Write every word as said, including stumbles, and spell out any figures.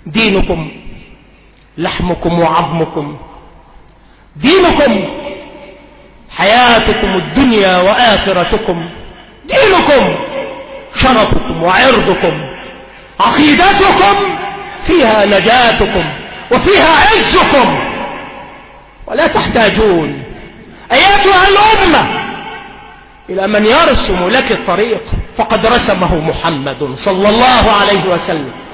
دينكم لحمكم وعظمكم، دينكم حياتكم الدنيا وآخرتكم، دينكم شرفكم وعرضكم، عقيدتكم فيها نجاتكم وفيها عزكم. ولا تحتاجون أيتها الأمة إلى من يرسم لك الطريق، فقد رسمه محمد صلى الله عليه وسلم.